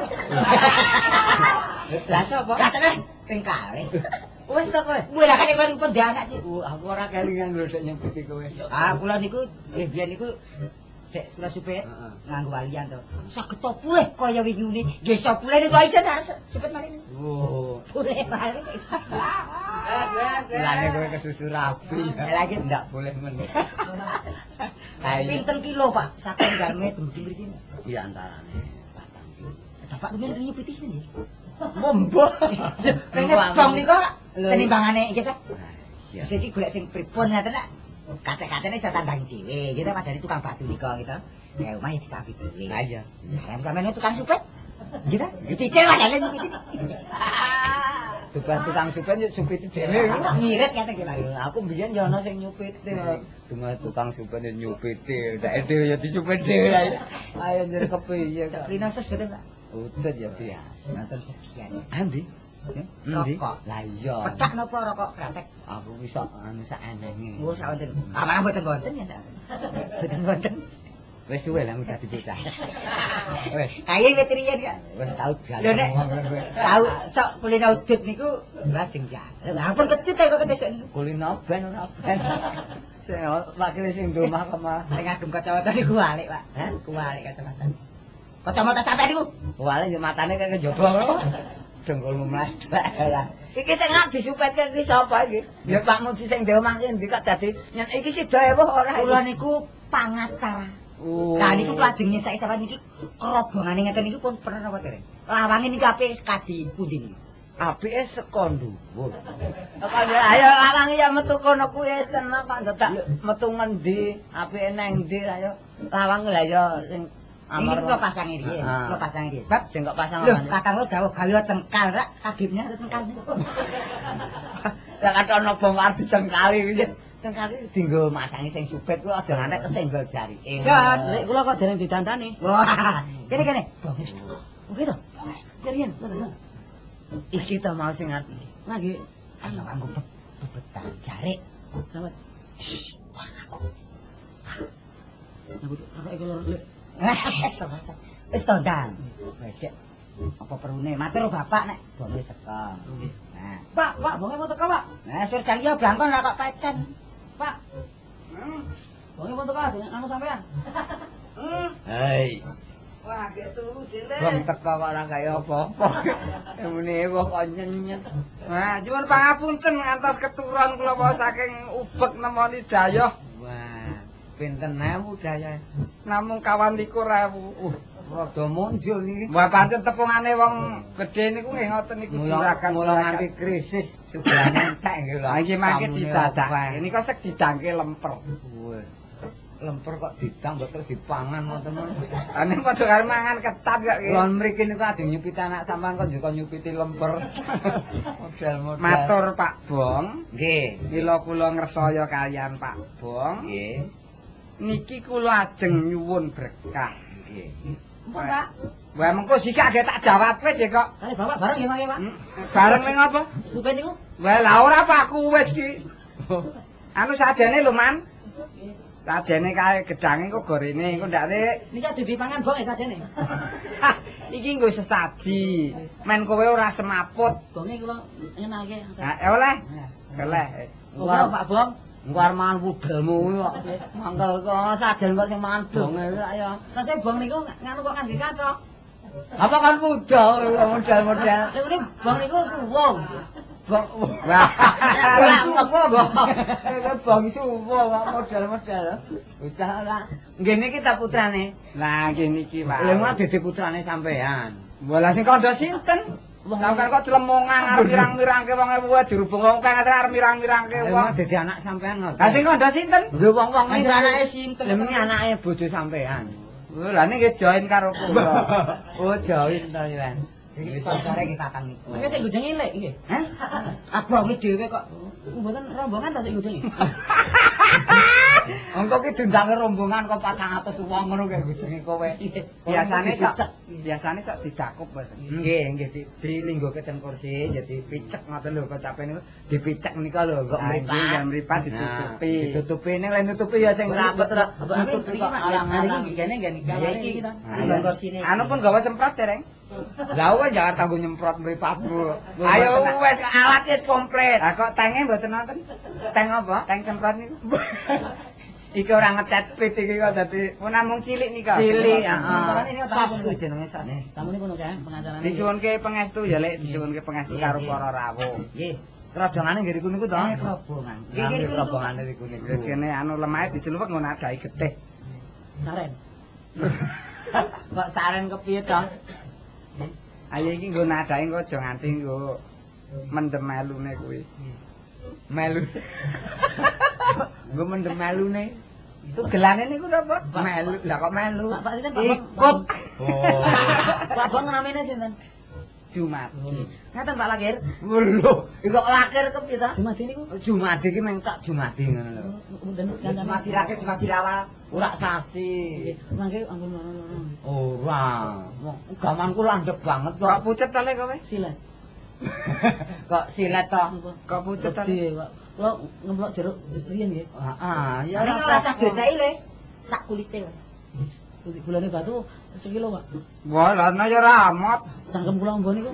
Lah sapa? Katene ping kawe. Wes to kowe. Kowe lah kan iku pendanak sih. Aku ora kelingan lho sik nyempiti kowe. Ah, kula niku biyen niku sik kula supet nganggo walian to. Saged to pulih kaya wingi nggih iso pulih niku iso ta supet mari. Oh. Pulih mari. Lane kowe kesusu rapi. Lagi ndak boleh men. pinten kilo, Pak? Saking garme dumugi mriki. Kuwi antarane 4 kilo. Bapak kemen nyupiti sini. Mombo. Kene bang niku Lho. tenimbangane iki ta. Iya. Saiki golek sing pripun ngaten nak. Kacek-kacene iso tambahi dhewe, gitu padane tukang batu nika gitu. Ya omah ya disapi dhewe. Lah iya. Lah sampeyan tukang supet. Gitu. Dicicil padane nyupiti. Tukang supet yo supiti dhewe. Ngirit kate ki lho. Aku mbiyen yo ana sing nyupiti. Cuma tukang supet yo nyupiti. Dak dhewe yo dicupit dhewe lah. Ayo njer kepiye kok. Rinosos betul, Pak. Utet ya biasa. Nonton sekian. Andi? Endi? Rokok. Lah iya. Petak napa rokok kretek? Aku iso anu sak enenge. Oh, sak wonten. Amarah mboten-mboten ya sak. Mboten-mboten. Wis suwe lah dadi bocah. Wis Kaye wit riyen ya. wis tau Lho nek tau sok kulino udut niku lajeng ya. Lah ampun kecut kok kesuk niku. kulino ben ora ben. Sing wakile sing domah kok mah. Sing ngagem kacamata niku walik, Pak. Hah? Kuwalik kacamata. Kacamata sampe niku. Wale yo matane kaya kejaba ngono. dengkulmu mledek lah. Iki sing nak disupetke iki sapa iki? Ya Pak Muji sing ndek omah iki kok dadi iki sida ewuh ora. Kula niku pangacara. Lah niku lajeng nyesaki sampeyan iki kerobongane ngeten iki pun pernah napa dereng? Lawange niki ape kadi pundi niki? Apike saka dhuwur. Ayo lawange ya metu kono kuwi wis kena Pak Ndotak. Metu ngendi? Apike nang ndi ayo. Lawange lah ya sing amar kula pasang iki. Kula pasang iki. Sebab sing kok pasang lho, kakang dawuh gawe cengkal rak kagibnya harus cengkal niku. Lah kata ana bongkar dicengkali iki. Cengkal iki dienggo masangi sing supet kuwi aja ngantek kesenggol jari. Ya, lek kula kok dereng didandani. Wah, kene. Bong wis teko. Oke to. Kalian, Iki to mau sing arep iki. lagi Ayo kanggo bebetan jarik. sampe. Aku sampe iki lor lek. Wis to, Dang. Wis gek. Apa perune? Matur Bapak nek bong wis teko. Nah, Pak, bonge mau teko, Pak. nah sur jang yo blangkon ora kok pecen. Pak. Bonge mau teko jeneng anu sampean. Hei. Wah, gek turu jile. Bang teko kok ora kaya apa-apa. Emune kok nyenyet. Nah, cuman pangapunten ngantos keturunan kula wae saking ubek nemoni dayoh. Wah, pinten ewu dayoh. Namung kawan 21.000. Rada munjul iki. Wah, pancen tepungane wong gedhe niku nggih ngoten niku juragan mula nganti krisis sugane entek nggih lho. Lah iki mangke didadake. Nika sek didangke lemper. Wah. Lemper kok didang mbok terus dipangan ngoten. Ane padha karo mangan ketat kok iki. Lon mriki niku ajeng nyupiti anak sampean kok njuk nyupiti lemper. Model-model. Matur Pak Bong. Nggih. Mila kula ngresaya kalian Pak Bong. Nggih. Niki kula ajeng nyuwun berkah. Nggih. Ampun, Pak. Wah mengko sikak ge tak jawabke je kok. Kali Bapak bareng ya mangke, Pak. Bareng ning apa? Supet niku. Wah lah ora Pak aku wis ki. Anu sajane lho Man. Sajane kae gedange kok gorene engko ndak Rik. Niki aja dipangan bong sajane. Iki nggo sesaji. Men kowe ora semaput. Bonge kula ngenalke. Ha oleh. Oleh. Ora Pak Bong. Engko arep mangan wudelmu kok. Mangkel kok sajen kok sing mangan bonge ya. Tasih bong niku nganu kok kangge kathok. Apa kan budal model-model. Lha ini bong niku suwung. Wah. Bang suwo model-model. Bocah ora. Nggih niki ta putrane. Lah nggih niki Pak. Lha mah dadi putrane sampean. Bola sing kandha sinten? Sampeyan kok clemongan arep mirang-mirangke wong wae dirubung wong kang arep mirang-mirangke Lha wong. mah dadi anak sampean ngoten. Lah sing kandha sinten? Lho wong-wong Lah iki anake sinten? Lha meni anake bojo sampean. Oh, lah niki join karo kula. Oh, join to ya. Iki sponsore iki kakang niku. Mangke sing gujeng ilek nggih. Hah? Abonge dhewe kok. Mboten rombongan ta sing gujeng. Engko ki dindange rombongan kok 400 wong ngono kae gujenge kowe. Biasane sok dicakup mboten. Nggih, dilinggoke ten kursi jadi picek ngoten lho kok cape niku dipicek nika lho kok mripat ditutupi. Ditutupi ning lek nutupi ya sing rapet ra. Nutupi kok alang-alang iki gene gak nikah iki kita. Nang kursine. Anu pun gawe semprot dereng. Lah wis jangan tanggo nyemprot mripatmu. Ayo wis alat wis komplit. Lah kok tenge mboten nonton? Teng apa? Teng semprot niku. Iki ora ngecat pit iki kok dadi Mun namung cilik nika. cilik, heeh. Sos kuwi jenenge sos. Tamu niku ya pengacarane. Disuwunke pangestu ya Lek, disuwunke pangestu karo para rawuh. Nggih. Kerodongane nggih riku niku to. Kerobongan. Nggih kerobongane riku niku. Wis kene anu lemahe dicelupek ngono adai getih. Saren. Kok saren kepiye to? Ayo iki nggo nadahe engko aja nganti nggo mendem melune kuwi. Melu. Nggo mendem melune. Itu gelane niku napa? Melu. Lah kok melu? Pak sinten Pak? Ikut. Oh. Pak Bong namine sinten? Jumat. Ngaten Pak Lakir. Lho, iki kok lakir kepiye to? Jumadi niku. Jumadi iki meng tak jumadi ngono lho. Mboten Jumadi lakir jumadi awal. Ora sasi. Mangke ampun. Ora. Gamanku landhep banget Kok kok. pucet to Lek kowe? Silat. Kok silet to. Kok pucet to? Gede, Pak. Kula ngemplok jeruk riyen nggih. Heeh, ya Ning ora sak becake le. Sak kulite. Gulane batu sekilo, Pak. Wah, lah ya ora amat. Cangkem kula mbon niku.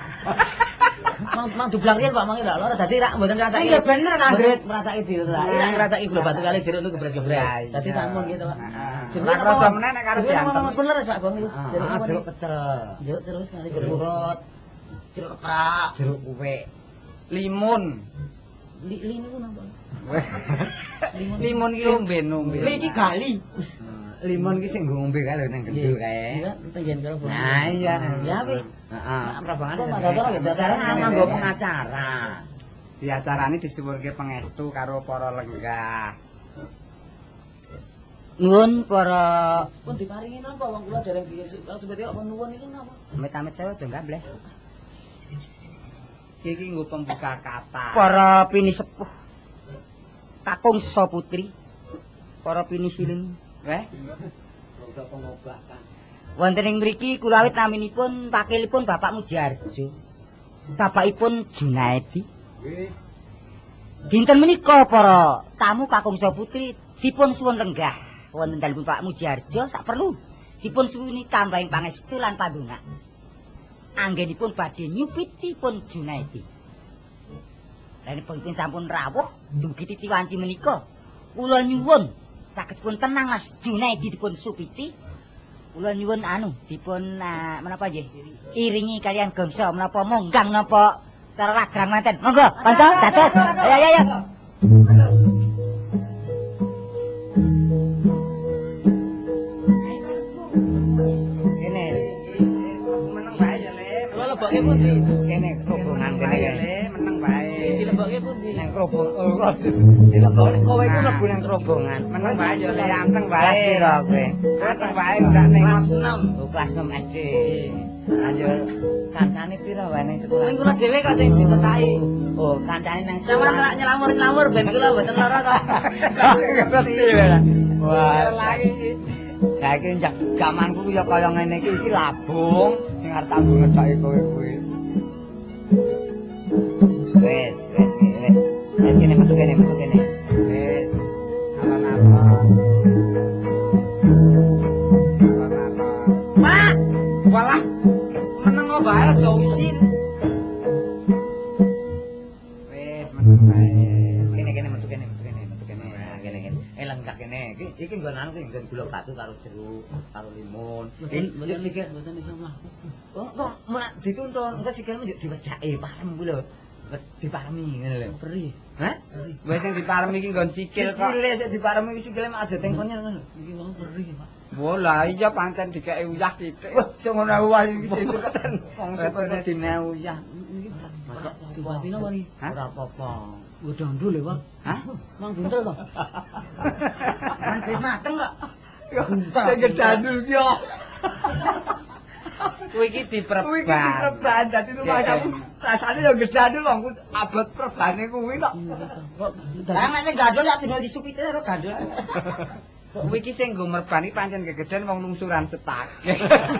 Mang dublang riyen Pak mangke lho ora dadi rak mboten rasake. Iya bener Kandrit. Merasake dirasake. Nek ngrasake gula batu kali jeruk niku gebres-gebres. Dadi sampun gitu, Pak. Lah rasa meneh nek karo diantem. Bener Pak Bong niku. Jeruk pecel. Jeruk terus kali Jeruk urut. Jeruk keprak, jeruk kuwek, limun. Li niku napa? Limun ki ombe. iki gali. Limun ki sing ngombe kae lho nang gendul kae. Iya, tenggen karo bang. Nah iya. Ya kuwi. Heeh. Prabangan Acara nganggo pengacara. Di acarane disuwurke pangestu karo para lenggah. Nuwun para Pun diparingi napa wong kula dereng seperti kok nuwun niku napa? amit-amit sewu aja gambleh. Iki nggo pembuka kata. Para pinisepuh kakung saputri, para pinisilin. Weh, Wonten ing mriki kula awit naminipun pakilipun Bapak Mujarjo. Bapakipun Junaedi. Dinten menika para tamu kakung saputri dipun suwun lenggah wonten dalem Pak Mujarjo sak perlu dipun suwuni tambahing pangestu lan pandonga. Anggenipun badhe nyupiti pun Junaedi. Lan pun sampun rawuh dugi titi wanci menika. Kula nyuwun saged pun tenang Mas Junaedi dipun supiti. Kula nyuwun dipun menapa nggih? Iringi kalian gongso menapa monggang napa cara ragrang manten. Monggo, kanca dados. Ayo. kene. Meneng bae ya, Le. Kula lebokke pundi? Kene rombongan kene ya, Le. Meneng bae. Dilebokke pundi? Nang rombongan. Dilebok kowe iku mlebu nang rombongan. Meneng bae ya, Le. Anteng bae Pira kowe? Anteng bae ndak ning Kelas 6. Kelas 6 SD. Lanjut kancane pira wae ning sekolah? Ning kula dhewe kok sing dipetahi. Oh, kancane nang Sampeyan nek nyelamur-nyelamur ben kula mboten lara to. Wah, lagi iki. Lah iki njak gamanku ya kaya ngene iki labung sing arep tak ngedaki kowe kuwi. Wes kene metu kene. Wis, alon-alon. Pak, Walah, meneng bae aja usin. Wis, meneng bae. Kene metu kene. Nah, kene. Lenggah kene. Iki nggonan ki nggon gula batu karo jeruk, karo limun. mboten mikir mboten iso mlaku. Oh, kok malah dituntun, engko sikilmu yo diwedhake parem kuwi lho. Diparemi ngene lho. Perih. Hah? Wis sing diparem iki nggon sikil kok. Sikile sik diparemi iki sikile mak aja tengkonnya ngono. Iki wong perih, Pak. Bola iya pancen dikeki uyah titik. Wah, sing ngono wae iki sik keten. Wong sepene dine uyah. Iki dibatino mari. Hah? Ora apa-apa. Udah ndul ya, Pak. Hah? Mang buntel to. Kan wis mateng kok. Sing gedandul ki yo. Kuwi iki diperban. Kuwi iki diperban dadi rumahku rasane yo gedandul wong abot perbane kuwi kok. Kok Lah nek gandul ya dino disupite karo gandul. Kuwi iki sing nggo merban iki pancen gegeden wong lungsuran cetake.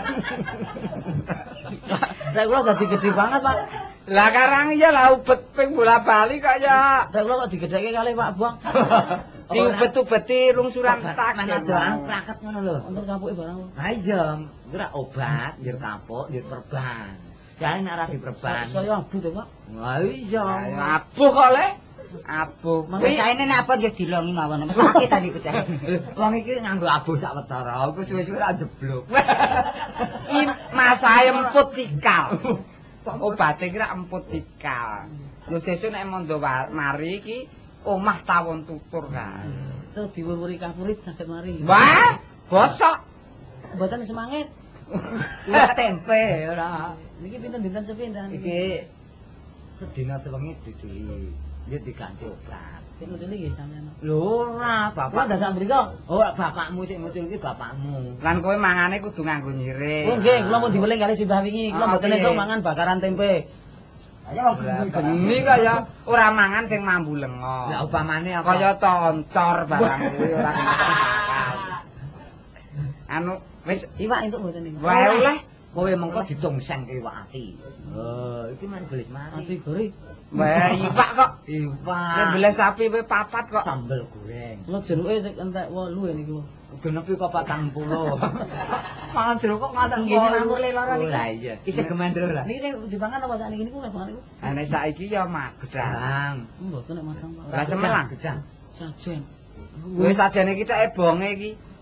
Lah kula dadi gede banget, Pak. Lah karang iya lah ubet ping bola-bali kok ya. Lah kula kok digedheke kalih Pak Buang. Diubet-ubeti lungsuran cetake. Mana jalan praket ngono lho. Untuk kampuke barang. Ha iya, ora obat, njur kapuk, njur perban. Jane nek ora diperban. Saya abu to, Pak. Ha iya. Abuh kok le. Abuh. Wis saene nek apa yo dilongi mawon. Sakit tadi pecah. Wong iki nganggo abuh sak wetara, aku suwe-suwe ora jeblok. Iki masahe emput cikal. Obate iki rak emput cikal. Lho sesuk nek mondo mari iki omah tawon tutur kae. Terus diwuwuri kapurit saged mari. Wah, bosok. Mboten semangit. Iya tempe ora. Niki pinten dinten sepinten? Iki sedina sewengi didili. Ya diganti obat. Sing ngene nggih sampeyan. Lho ora, Bapak bapak dadak mriko. Oh, bapakmu sing muncul iki bapakmu. Lan kowe mangane kudu nganggo nyirik. Oh nggih, kula mun diweling kali simbah wingi. Kula Ah, mboten piye? esuk mangan bakaran tempe. Ayo wong Geni kok ya ora mangan sing mambu lenga. Lah upamane apa? Kaya toncor barang kuwi ora bakal. Anu wis Iwak entuk mboten niku. wae oleh Kowe mengko ditongseng iwak ati. Iki men gelis mati. Ati gori. wae iwak kok. Nek Iwak. beles sapi kowe papat kok. Sambel goreng. Kula jeruke sik entek 8 niku. Genepi kok 40. Mangan jeruk kok ngantek Nggih nyamur le lara niku. Lah iya. Isih gemendel lah. Niki sing dipangan apa sakniki niku pangan niku? Lah nek saiki ya magedang. Gedang. Mboten nek matang Pak. Lah semelang. gedang. Sajen. Wis sajane kita ebonge iki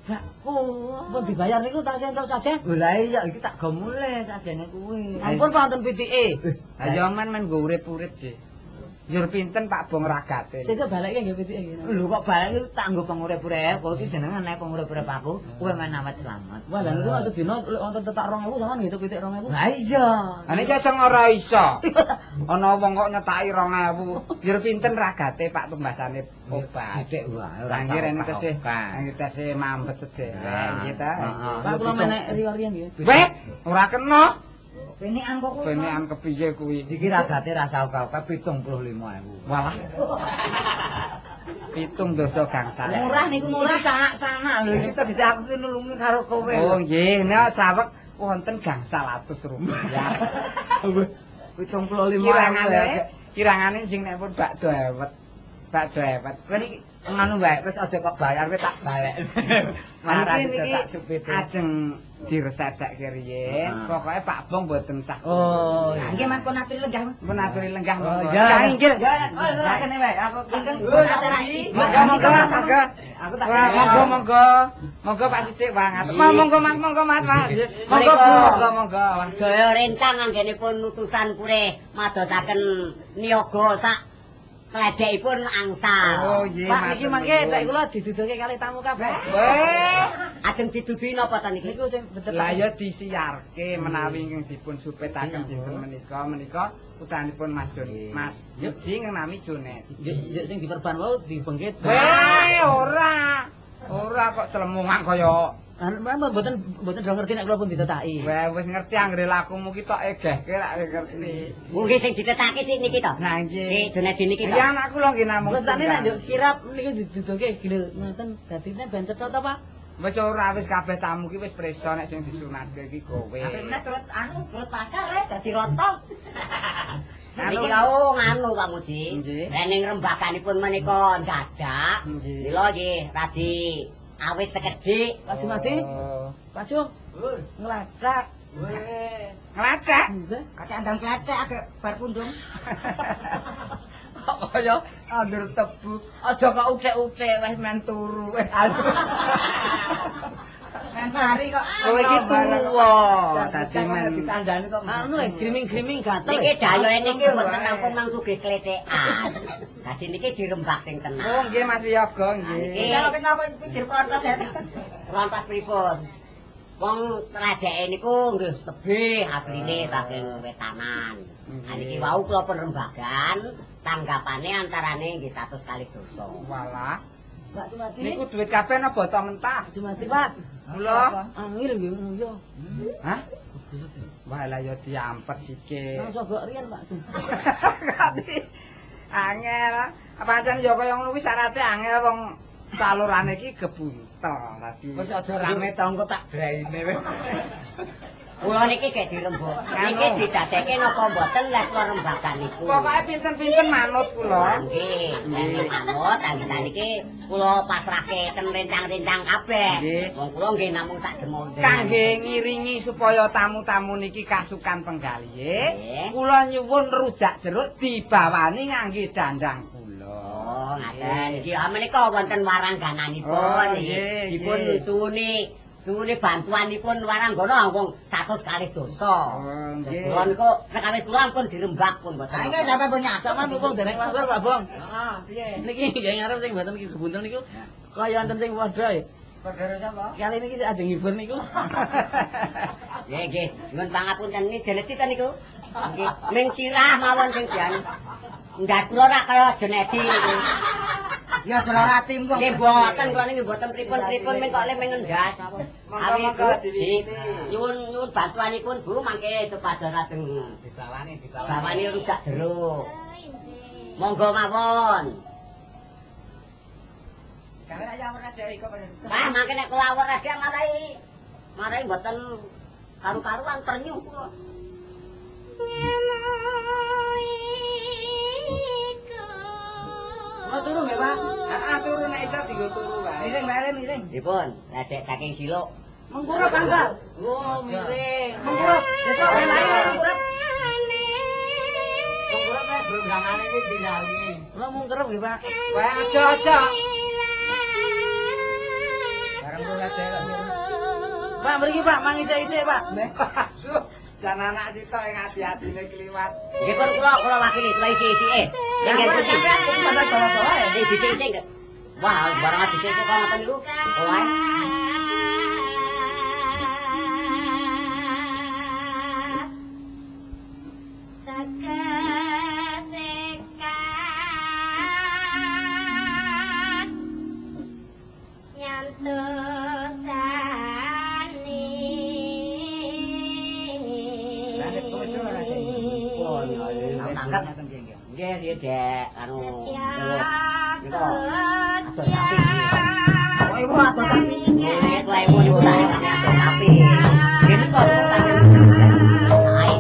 Bakku, pun dibayar niku tasih entuk sajen. Lah iya iki tak go mulih sajene kuwi. Ampun wonten pitike. Lah yo men nggo urip-urip sih. Njur pinten Pak Bong ragate. Sesuk balekke nggih pitike. Lho kok balik iki tak nggo pengurip-urip, kok iki jenenge nek pengurip-urip aku, kowe men awet selamat. Wah, lha niku sedina wonten tetak 2000 sampean ngitung pitik 2000. Lah iya. Ane iki sing ora iso. Ana wong kok nyetaki 2000. Njur pinten ragate Pak tumbasane obat. Sithik wae ora Anggir rene tesih mambet sedherek nggih ta. Pak kula menek riyo-riyo nggih. Weh, ora kena. Penekan kok kuwi. Penekan kepiye kuwi? Iki ragate rasa oke-oke 75.000. Walah. 7 dosa gangsal. Murah niku murah sanak-sanak lho iki tadi aku ki nulungi karo kowe. Oh nggih, nek saweg wonten gangsal rupiah. 75.000. Kirangane jeng nek pun bakdo ewet. Bakdo ewet. Kowe iki ngono wae wis aja kok bayar kowe tak balik. Marah niki ajeng diresep-sekke riyen. Pokoke Pak Bong mboten sak. Oh, nggih nggih mangkon aturi lenggah. Pun aturi lenggah monggo. Ya Inggil. Ya kene wae aku pinten. Monggo. Aku tak monggo Pak Sidik banget. Monggo Mas. Monggo. Daya rencang anggenipun utusan purih madosaken niyaga sak kledekipun angsal. Oh nggih, Pak iki mangke nek kula diduduke kalih tamu kabeh. Weh. Ajeng diduduhi napa ta niki? Niku sing beter. Lah ya disiarke menawi ingkang dipun supetaken dinten menika putanipun Mas Jun. Mas Yuji nami Junet. Nggih sing diperban wau dibengkit. Weh, ora. Ora kok celemungan kaya mboten do ngerti nek kula pun ditetaki. weh wis ngerti anggere lakumu ki tok egehke rak ngerti. Nggih sing ditetake sik niki to. Nah nggih. Junedi niki to. Ya anakku lho nggih namung. Terus tane nek yo kirap niku diduduke lho ngoten dadine ben cetha to Pak. Wis ora wis kabeh tamu ki wis preso nek sing disunatke iki kowe. Nek turut pasar dadi rotong. Niki kau nganu Pak Muji. Rening rembaganipun menika dadak. Mila nggih radi awis sekedhik. Pak Jumadi. Pak Jum. Ngladak. Weh. Ngladak. Kakek andang kletek agek bar pundung. Kok kaya andur tebu. Aja kok uthik-uthik wis men turu. Men mari kok. Kowe iki tuwa. Dadi men ditandani kok Anu griming-griming gatel. Niki dayoe niki mboten langkung mang sugih klethekan. Dadi niki dirembak sing Oh tenang. nggih Mas Yoga nggih. Niki kenapa pikir kontes ya? Lantas pripun? Wong tladeke niku nggih tebih asline saking wetanan. Niki wau kula perembagan tanggapane antarane nggih 100 kali dosa. Walah. Pak Jumadi. Niku duit kabeh napa botol mentah? Jumadi Pak. Mula. Angil nggih ngono. Hah? Wah lah ya diampet sikil. Nang sogok riyen Pak Jum. Angel. Pancen ya kaya ngono kuwi syaraté angel wong salurane iki gebuntel tadi. wis aja rame tonggo tak draine wis. Kula niki gek dirembuk. Niki didadekke napa mboten lek kula rembagan niku. Pokoke pinten-pinten manut kula. Nggih, manut anggita niki kula pasrahke ten rencang-rencang kabeh. Nggih. Wong kula nggih namung sak demol. Kangge ngiringi supaya tamu-tamu niki kasukan penggalih, Nggih. kula nyuwun rujak jeruk dibawani ngangge dandang kula. Oh, ngaten. Nggih, menika wonten waranggananipun Oh, nggih. nggih, Dipun nggih. suwune bantuanipun waranggana wong 100 kali dosa. Oh, nggih. Kula niku perkawis kula ampun dirembak pun mboten. Ayo sampean punya sama mumpung dereng masuk Pak Bong. Heeh, piye? Niki nggih ngarep sing mboten iki gebuntel niku kaya wonten sing padha ya. Perkara sapa? Kali niki ajeng ngibur niku. Nggih, nggih. Nyuwun pangapunten niki jeneti ta niku. Nggih, ming sirah mawon sing dianu. Ndas kula rak kaya jenedi niku. Ya selorati mung. Nggih mboten kula niki mboten pripun-pripun ming kok le ming ndas. Monggo diwiwiti. Nyuwun bantuanipun Bu mangke supados lajeng bawani rujak jeruk. Monggo mawon. Kamera ya ora dhewe kok. Wah, mangke nek kula awak rada marai mboten karu-karuan pernyuh kula. Mau turu nggih Pak? Heeh, turu nek iso digo turu wae. Miring. Dipun, ledek saking siluk. Mengkurap bangsa. Oh, miring. Mengkurap. Besok enake mengkurap. Mengkurap nek brunggangane iki dinali. Kula mengkurap nggih Pak. Wae aja. Bareng kula Pak mriki Pak mangisik-isik Pak. Jan anak sitok yang hati-hatine kliwat. Nggih pun kula wakili kula isi-isike. Nggih tapi aku sampe bawa-bawa ya dhisik-isik. Wah, barang dhisik kok ngoten niku. Oleh. Nggih, nggih, Dek. Anu. Niku. Atur sapi. Oh, ibu atur sapi. Nggih, kowe ibu niku tak atur sapi. Nggih, niku tangan. Sae.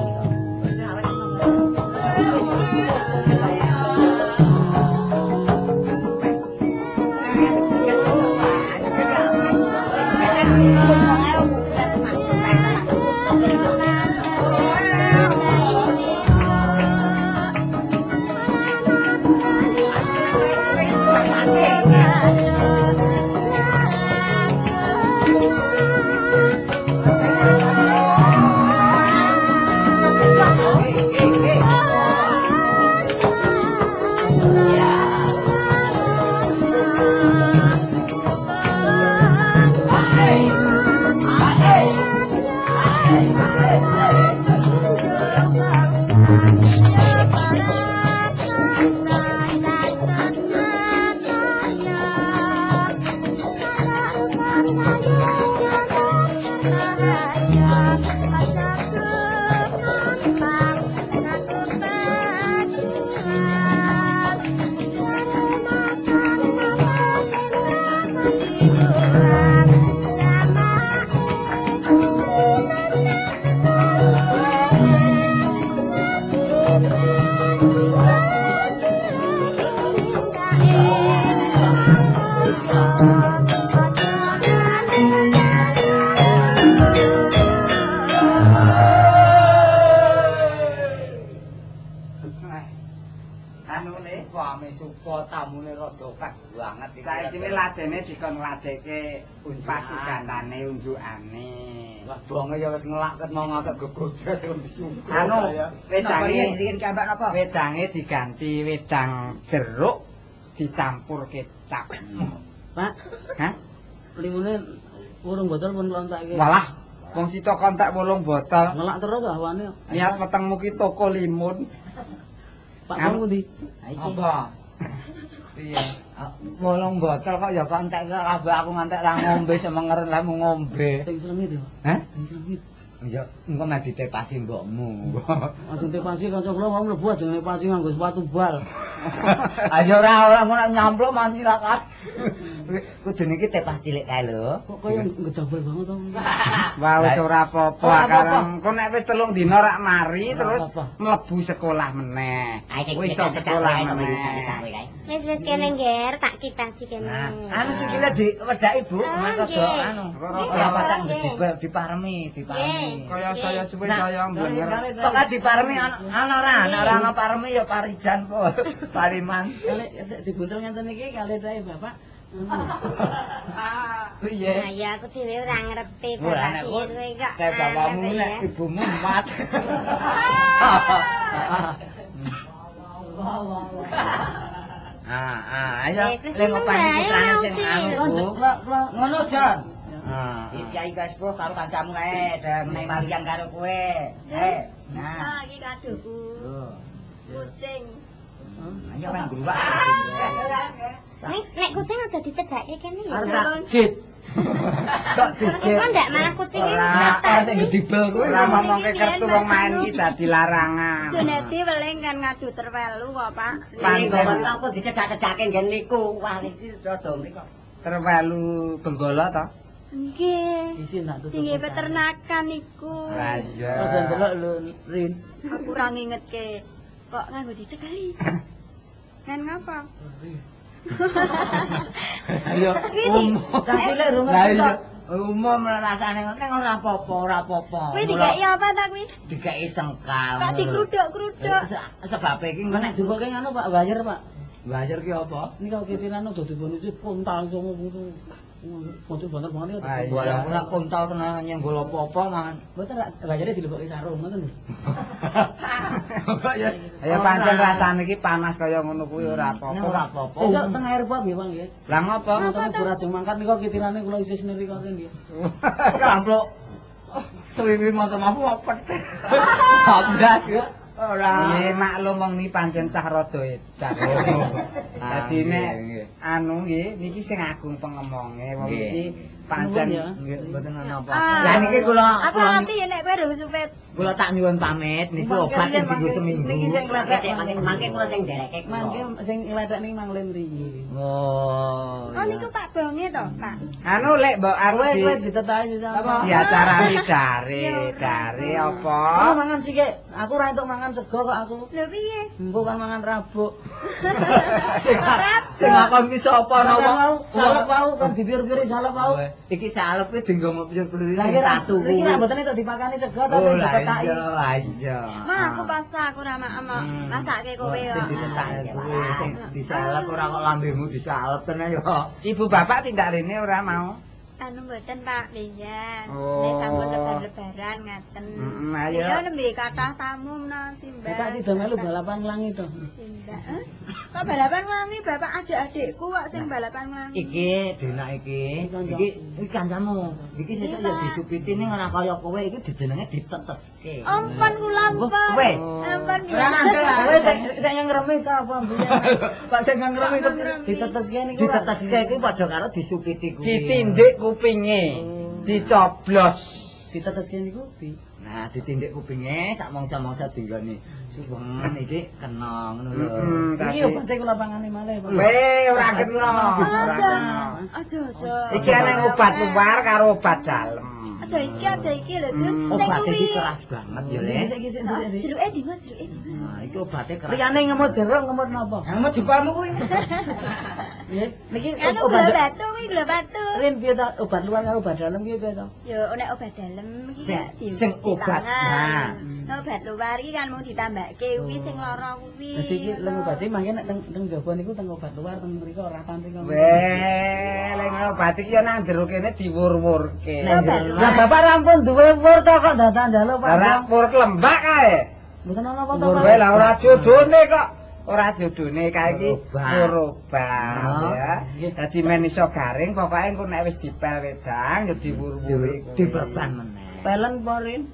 Ladene dikon ngladeke pasugantane unjukane. Wah, bonge ya wis ngelaket mau ngakak gegodas suku. Anu, wedange Dikin gambar apa? wedange diganti wedang jeruk dicampur kecap. Pak, Hah? limune urung botol pun lontakke. Walah, wong sita kontak 8 botol. Ngelak terus awane. Niat wetengmu ki toko limun. Pak wong pundi? Apa? Iya. 8 botol kok ya kontek kabeh aku ngantek ra ngombe semengeren lah mu ngombe. Sing slemit ya. Hah? Sing slemit. Ya engko meh ditepasi mbokmu. Langsung tepasi kanca kula mau mlebu aja tepasi nganggo sepatu bal. Ayo ora ngono nyamplok mancirakan. Kudune iki tepas cilik kae lho. Kok kaya ngejabel banget to. Wah wis ora apa-apa. Ora apa-apa. Kareng kok nek wis 3 dina rak mari Ora terus apa-apa. mlebu sekolah meneh. Wis iso sekolah meneh. Wis kene ngger tak kipasi kene. Anu sikile diwedaki Bu, rada nggih. anu. Rada Ora patang nggih. diparemi. Kaya saya suwe saya mblenger. Kok gak diparemi ana ora ana paremi ya parijan kok. Pariman. Kali dibuntel ngenten iki kali tae Bapak. Piye? Nah, ya aku dhewe ora ngerti Ora nek kowe kok. nek bapakmu nek ibumu mat. Ayo sing ngopani putrane sing anu Bu. Ngono, Jon. Ah. Iki guys bro karo kancamu kae, menehi walian karo kowe. Nah, iki kadoku. Kucing. ayo kan gruwak. Nek kucing aja dicedhake kene ya. Arep tak jit. Kok dicet. Kok ndak malah kucing iki Ora ndak sing gedibel kuwi. Ora ngomongke kertu wong main ki dadi larangan. Junedi weling kan ngadu terwelu kok, Pak. Panten aku dicedhak-cedhake nggen niku. Wah, iki rada mriko. Terwelu benggala to? Nggih. Isin tak tutup. Tinggi peternakan iku. Lah iya. Rada delok lho Rin. Aku ora ngingetke. Kok nganggo dicekali? Kan ngapa? Ayo Tapi lek rumah Lah iya. Umum rasane ngono ning ora apa-apa. Kuwi dikeki apa ta kuwi? Dikeki cengkal. Kok dikruduk-kruduk? Sebab iki nek juga kene anu Pak bayar Pak. Bayar ki apa? Ini kalau kitiran udah diboni sih puntal sama gitu. Motor banter banget Ah, ya. iya. Walang kula kontol tenan nyenggol apa-apa mangan. Mboten gayane dileboki sarung ngoten lho. Ya pancen rasane iki panas kaya ngono kuwi ora Ning apa-apa. ora apa-apa. Sesuk teng airport nggih, Bang nggih. Lah ngopo? Montone burajeng mangkat nika kitirane kula isih sendiri kok nggih. Sampluk. Suwi-suwi motor apa pet. Bablas ya. Ora. Nggih maklum wong niki pancen cah rada edan. Dadi nek anu nggih niki sing agung pengemonge wong iki pancen Nggih, mboten ana apa. Ah. Lah niki kula Apa nanti nek kowe rung supet. kula tak nyuwun pamit niku obat sing dienggo seminggu. Niki sing Mangke kula sing ndereke mangke sing ngledek niki Mang Len mriki. Oh. Oh niku Pak Bonge to, Pak. anu lek mbok aku Kowe ditetahi sesama. di acara dari apa? Oh, mangan sikik. Aku ora entuk mangan sego kok aku. Lho piye? Mbok kan mangan rabuk. Sing ngakon ki sapa Mau napa? salep wau kan dipir-piri salep wau. Iki salep ki dienggo piyur-piyur Lah sing iki tatu. iki ra mboten entuk dipakani sego ta Oh, sing lah ditetahi. iya. Ma aku pasa aku ra masake kowe Sing kok. ditetake kuwi sing disalep ora kok lambemu disalep tenan ya. Ibu bapak tindak rene ora mau. Anu mboten Pak Benjan. Oh. Nek sampun lebaran ngaten. Ayo. Ya nembe kathah tamu menawa simbah. Bapak sida melu balapan nglangi to. Simbah. Kok balapan nglangi Bapak adik-adikku kok sing balapan nglangi. Iki dina iki kancamu. Iki sesuk ya disupiti ning ora kaya kowe iki dijenenge diteteske. Ampun kula ampun. Wes. Ampun Ora ya. nandel. Kowe sing ngremi sapa mbiyen? Pak sing ngremi Diteteske niku. diteteske iki padha karo disupiti kuwi. Ditindik kupinge, dicoblos. Diteteske niku di. Nah, ditindik kupinge sak mangsa-mangsa dinggone. Suwengen iki kena ngono lho. Iki obate kula pangane malih, Pak. Weh, ora kena. Aja. Aja. Iki ana obat luar karo obat dalem. Aja iki lho, Jun. Nek Obat iki kuwi keras banget ya, Le. Sik sik sik. jeruke di mas, jeruke di. Nah, iki obate keras. Liyane ngemut jeruk ngemut napa? Ngemut jupalmu kuwi. Nggih, niki Anu obat gula batu kuwi gula batu. Rin piye ta obat luar karo obat dalam piye to? Ya nek obat dalem iki Sing- gak di. sing obat, nah. Obat luar iki kan mung ditambahke kuwi sing lara kuwi. Wis iki leng obate mangke nek teng jaba niku teng obat luar teng mriku ora tampil. Weh, lek obat iki ya nang jero kene diwur-wurke. Lah bapak rampun duwe wur to kok datang njaluk Pak. Ora wur klembak kae. Mboten ana apa to. Wur Pak? wae lah ora jodone kok. Ora jodone kae iki Obat. wur obat ya. Nggih. Dadi men iso garing pokoke engko nek wis dipel wedang ya diwur-wuri. Diperban meneh. Pelen apa Rin?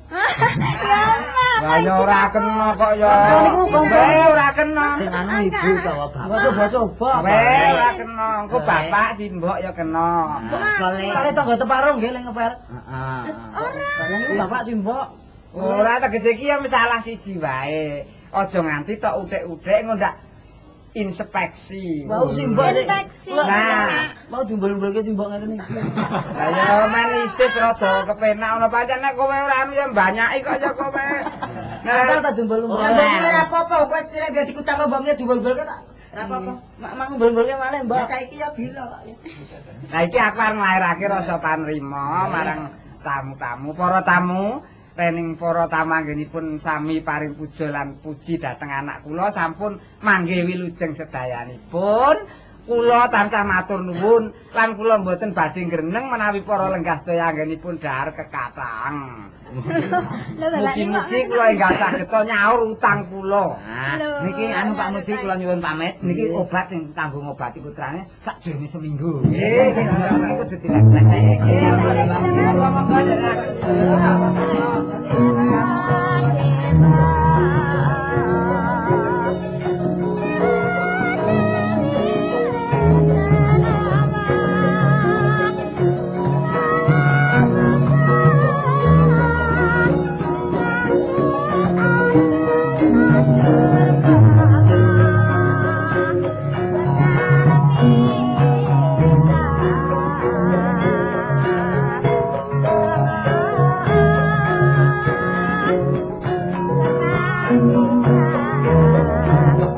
Lah ya ora kena kok ya. Niku kok Weh, ora kena. Sing anu ibu utawa bapak. Coba-coba. Weh, ora kena. Engko bapak simbok ya kena. Kale. Kale tangga teparung nggih leng ngepel. Heeh. Lah niku bapak simbok. Ora tegese iki ya masalah siji wae. Aja nganti tok utek-utek engko ndak inspeksi. Mau simbok sik. Inspeksi. Nah. Mau diumbul-umbulke simbok ngeten iki. Lah ya men isis rada kepenak ana pancen nek kowe ora anu ya mbanyaki kok ya kowe. Asal ta diumbul-umbul. Ora apa-apa, kowe cilek biar dikutang mbaknya diumbul-umbulke tak. Ora apa-apa. Mak ngumbul-umbulke malih, Mbak. Saiki ya gila kok. Lah iki aku arep nglairake rasa panrima marang tamu-tamu, para tamu. Rening para tamu anggenipun sami paring puja lan puji dhateng anak kula sampun mangge wilujeng sedayanipun. Kula tansah matur nuwun lan kula mboten badhe ngreneng menawi para lenggah sedaya anggenipun dhahar kekathang. Lho bapak iki kok Mugi-mugi kula enggak saged nyaur utang kula. Nah, niki anu Pak Muji kula nyuwun pamit. Niki obat sing kanggo ngobati putrane sakjroning seminggu. Nggih, sing ngono kudu dilek-lek. Nggih, monggo. Sekarang